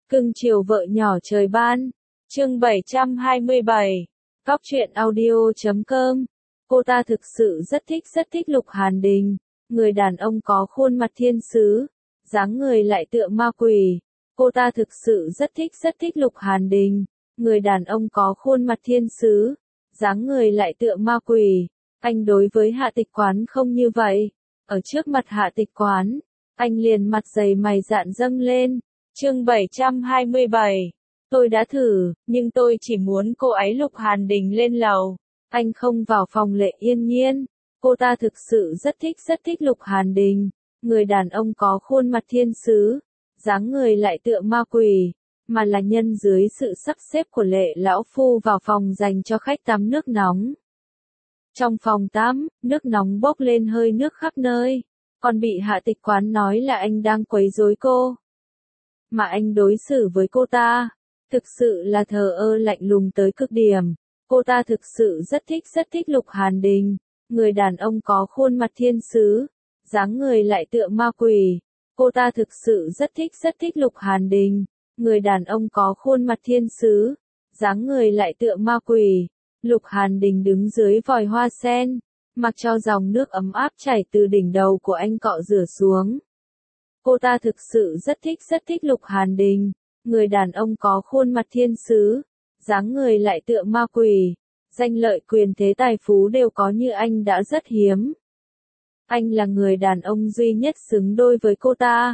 Cưng chiều vợ nhỏ trời ban. Chương 727. Cóc truyện audio.com. Cô ta thực sự rất thích Lục Hàn Đình. Người đàn ông có khuôn mặt thiên sứ, dáng người lại tựa ma quỷ. Cô ta thực sự rất thích Lục Hàn Đình. Người đàn ông có khuôn mặt thiên sứ, dáng người lại tựa ma quỷ. Anh đối với Hạ Tịch Quán không như vậy. Ở trước mặt Hạ Tịch Quán, anh liền mặt dày mày dạn dâng lên. Chương 727. Tôi đã thử, nhưng tôi chỉ muốn cô ấy Lục Hàn Đình lên lầu. Anh không vào phòng Lệ Yên Nhiên. Cô ta thực sự rất thích Lục Hàn Đình. Người đàn ông có khuôn mặt thiên sứ, dáng người lại tựa ma quỷ, mà là nhân dưới sự sắp xếp của Lệ lão phu vào phòng dành cho khách tắm nước nóng. Trong phòng tắm, nước nóng bốc lên hơi nước khắp nơi, còn bị Hạ Tịch Quán nói là anh đang quấy rối cô. Mà anh đối xử với cô ta, thực sự là thờ ơ lạnh lùng tới cực điểm. Cô ta thực sự rất thích Lục Hàn Đình. Người đàn ông có khuôn mặt thiên sứ, dáng người lại tựa ma quỷ. Cô ta thực sự rất thích Lục Hàn Đình. Người đàn ông có khuôn mặt thiên sứ, dáng người lại tựa ma quỷ. Lục Hàn Đình đứng dưới vòi hoa sen, mặc cho dòng nước ấm áp chảy từ đỉnh đầu của anh cọ rửa xuống. Cô ta thực sự rất thích Lục Hàn Đình. Người đàn ông có khuôn mặt thiên sứ, dáng người lại tựa ma quỷ. Danh lợi quyền thế tài phú đều có như anh đã rất hiếm. Anh là người đàn ông duy nhất xứng đôi với cô ta.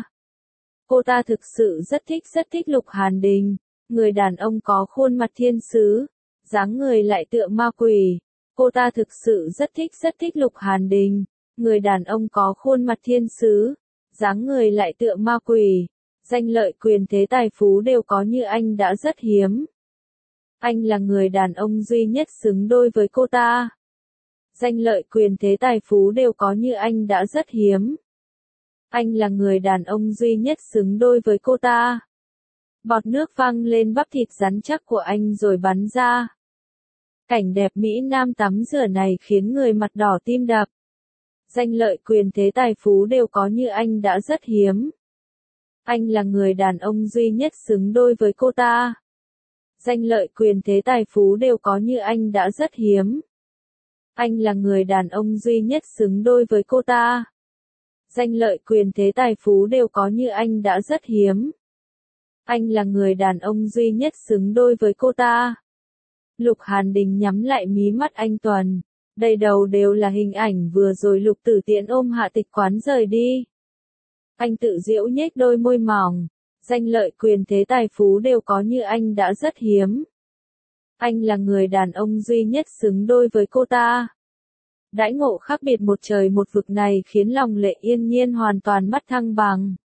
Cô ta thực sự rất thích Lục Hàn Đình. Người đàn ông có khuôn mặt thiên sứ, dáng người lại tựa ma quỷ. Cô ta thực sự rất thích Lục Hàn Đình. Người đàn ông có khuôn mặt thiên sứ, dáng người lại tựa ma quỷ. Danh lợi quyền thế tài phú đều có như anh đã rất hiếm. Anh là người đàn ông duy nhất xứng đôi với cô ta. Danh lợi quyền thế tài phú đều có như anh đã rất hiếm. Anh là người đàn ông duy nhất xứng đôi với cô ta. Bọt nước văng lên bắp thịt rắn chắc của anh rồi bắn ra. Cảnh đẹp Mỹ Nam tắm rửa này khiến người mặt đỏ tim đập. Danh lợi quyền thế tài phú đều có như anh đã rất hiếm. Anh là người đàn ông duy nhất xứng đôi với cô ta. Danh lợi quyền thế tài phú đều có như anh đã rất hiếm. Anh là người đàn ông duy nhất xứng đôi với cô ta. Danh lợi quyền thế tài phú đều có như anh đã rất hiếm. Anh là người đàn ông duy nhất xứng đôi với cô ta. Lục Hàn Đình nhắm lại mí mắt anh Tuần. Đầy đầu đều là hình ảnh vừa rồi Lục Tử Tiễn ôm Hạ Tịch Quán rời đi. Anh tự giễu nhếch đôi môi mỏng. Danh lợi quyền thế tài phú đều có như anh đã rất hiếm. Anh là người đàn ông duy nhất xứng đôi với cô ta. Đãi ngộ khác biệt một trời một vực này khiến lòng Lệ Yên Nhiên hoàn toàn mất thăng bằng.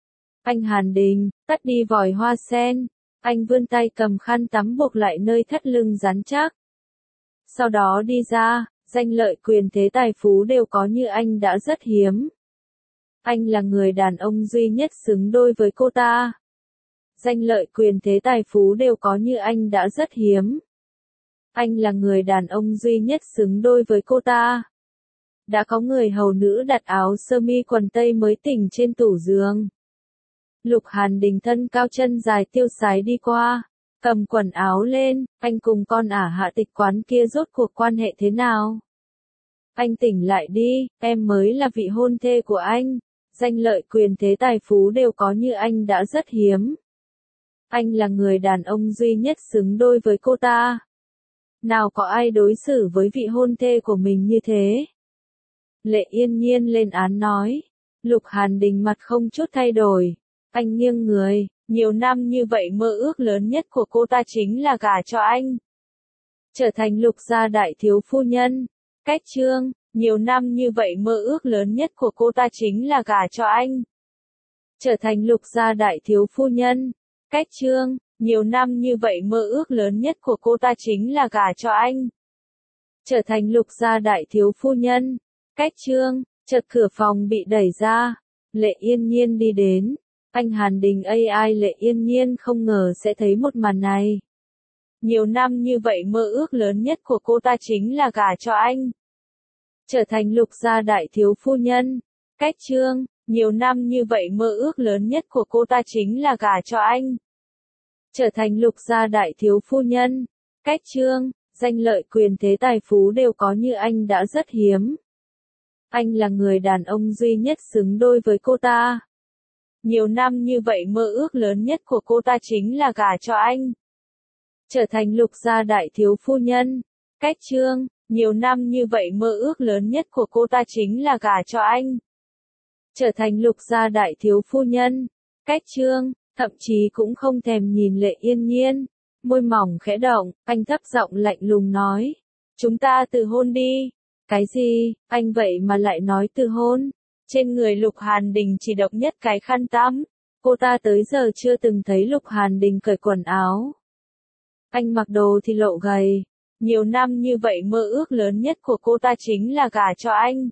Anh Hàn Đình, tắt đi vòi hoa sen. Anh vươn tay cầm khăn tắm buộc lại nơi thắt lưng rắn chắc. Sau đó đi ra, danh lợi quyền thế tài phú đều có như anh đã rất hiếm. Anh là người đàn ông duy nhất xứng đôi với cô ta. Danh lợi quyền thế tài phú đều có như anh đã rất hiếm. Anh là người đàn ông duy nhất xứng đôi với cô ta. Đã có người hầu nữ đặt áo sơ mi quần tây mới tỉnh trên tủ giường. Lục Hàn Đình thân cao chân dài tiêu sái đi qua, cầm quần áo lên. Anh cùng con ả Hạ Tịch Quán kia rốt cuộc quan hệ thế nào? Anh tỉnh lại đi, em mới là vị hôn thê của anh. Danh lợi quyền thế tài phú đều có như anh đã rất hiếm. Anh là người đàn ông duy nhất xứng đôi với cô ta. Nào có ai đối xử với vị hôn thê của mình như thế? Lệ Yên Nhiên lên án nói. Lục Hàn Đình mặt không chút thay đổi. Anh nghiêng người. Nhiều năm như vậy mơ ước lớn nhất của cô ta chính là gả cho anh. Trở thành Lục gia đại thiếu phu nhân. Cách chương. Nhiều năm như vậy mơ ước lớn nhất của cô ta chính là gả cho anh. Trở thành Lục gia đại thiếu phu nhân. Cách chương. Nhiều năm như vậy mơ ước lớn nhất của cô ta chính là gả cho anh. Trở thành Lục gia đại thiếu phu nhân. Cách chương. Chợt cửa phòng bị đẩy ra. Lệ Yên Nhiên đi đến. Anh Hàn Đình AI Lệ Yên Nhiên không ngờ sẽ thấy một màn này. Nhiều năm như vậy mơ ước lớn nhất của cô ta chính là gả cho anh. Trở thành Lục gia đại thiếu phu nhân. Cách chương. Nhiều năm như vậy mơ ước lớn nhất của cô ta chính là gả cho anh. trở thành Lục gia đại thiếu phu nhân. Cách chương, danh lợi quyền thế tài phú đều có như anh đã rất hiếm. Anh là người đàn ông duy nhất xứng đôi với cô ta. Nhiều năm như vậy mơ ước lớn nhất của cô ta chính là gả cho anh. Trở thành Lục gia đại thiếu phu nhân. Cách chương, nhiều năm như vậy mơ ước lớn nhất của cô ta chính là gả cho anh. Trở thành Lục gia đại thiếu phu nhân. Cách chương, thậm chí cũng không thèm nhìn Lệ Yên Nhiên. Môi mỏng khẽ động, anh thấp giọng lạnh lùng nói. Chúng ta từ hôn đi. Cái gì, anh vậy mà lại nói từ hôn? Trên người Lục Hàn Đình chỉ độc nhất cái khăn tắm. Cô ta tới giờ chưa từng thấy Lục Hàn Đình cởi quần áo. Anh mặc đồ thì lộ gầy. Nhiều năm như vậy mơ ước lớn nhất của cô ta chính là gả cho anh.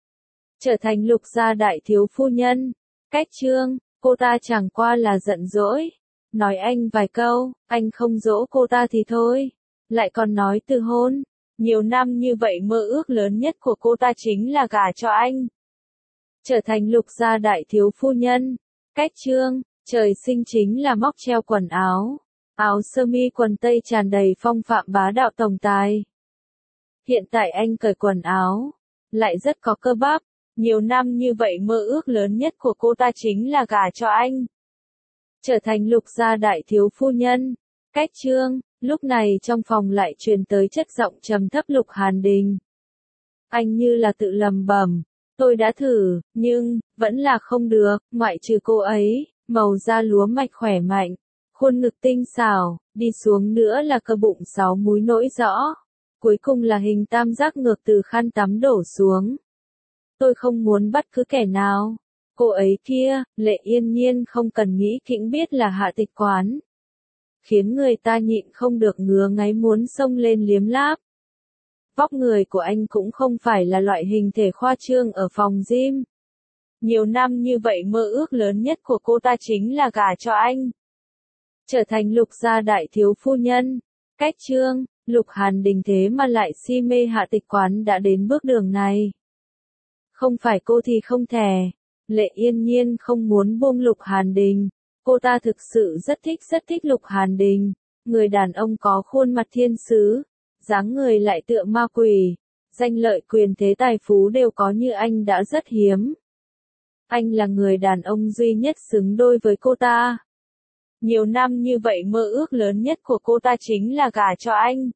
Trở thành Lục gia đại thiếu phu nhân. Cách chương, cô ta chẳng qua là giận dỗi. Nói anh vài câu, anh không dỗ cô ta thì thôi. Lại còn nói từ hôn. Nhiều năm như vậy mơ ước lớn nhất của cô ta chính là gả cho anh. Trở thành Lục gia đại thiếu phu nhân. Cách chương, trời sinh chính là móc treo quần áo. Áo sơ mi quần tây tràn đầy phong phạm bá đạo tổng tài. Hiện tại anh cởi quần áo, lại rất có cơ bắp. Nhiều năm như vậy mơ ước lớn nhất của cô ta chính là gả cho anh. Trở thành Lục gia đại thiếu phu nhân. Cách chương, lúc này trong phòng lại truyền tới chất giọng trầm thấp Lục Hàn Đình. Anh như là tự lầm bầm. Tôi đã thử, nhưng, vẫn là không được, ngoại trừ cô ấy, màu da lúa mạch khỏe mạnh. Khuôn ngực tinh xảo, đi xuống nữa là cơ bụng 6 múi nổi rõ. Cuối cùng là hình tam giác ngược từ khăn tắm đổ xuống. Tôi không muốn bắt cứ kẻ nào. Cô ấy kia, Lệ Yên Nhiên không cần nghĩ kỹ biết là Hạ Tịch Quán. Khiến người ta nhịn không được ngứa ngáy muốn xông lên liếm láp. Vóc người của anh cũng không phải là loại hình thể khoa trương ở phòng gym. Nhiều năm như vậy mơ ước lớn nhất của cô ta chính là gả cho anh. Trở thành Lục gia đại thiếu phu nhân. Cách chương, Lục Hàn Đình thế mà lại si mê Hạ Tịch Quán đã đến bước đường này. Không phải cô thì không thèm. Lệ Yên Nhiên không muốn buông Lục Hàn Đình. Cô ta thực sự rất thích Lục Hàn Đình. Người đàn ông có khuôn mặt thiên sứ. Dáng người lại tựa ma quỷ. Danh lợi quyền thế tài phú đều có như anh đã rất hiếm. Anh là người đàn ông duy nhất xứng đôi với cô ta. Nhiều năm như vậy mơ ước lớn nhất của cô ta chính là gả cho anh.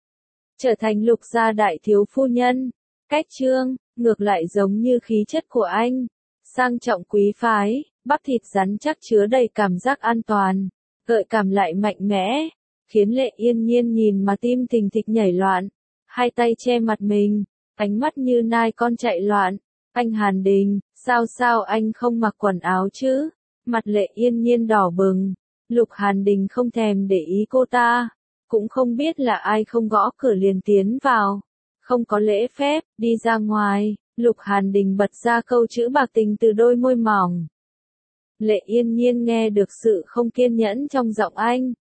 Trở thành Lục gia đại thiếu phu nhân. Cách chương, ngược lại giống như khí chất của anh. Sang trọng quý phái, bắp thịt rắn chắc chứa đầy cảm giác an toàn. Gợi cảm lại mạnh mẽ. Khiến Lệ Yên Nhiên nhìn mà tim thình thịch nhảy loạn. Hai tay che mặt mình, ánh mắt như nai con chạy loạn. Anh Hàn Đình, sao anh không mặc quần áo chứ? Mặt Lệ Yên Nhiên đỏ bừng. Lục Hàn Đình không thèm để ý cô ta. Cũng không biết là ai không gõ cửa liền tiến vào. Không có lễ phép, đi ra ngoài. Lục Hàn Đình bật ra câu chữ bạc tình từ đôi môi mỏng. Lệ Yên Nhiên nghe được sự không kiên nhẫn trong giọng anh.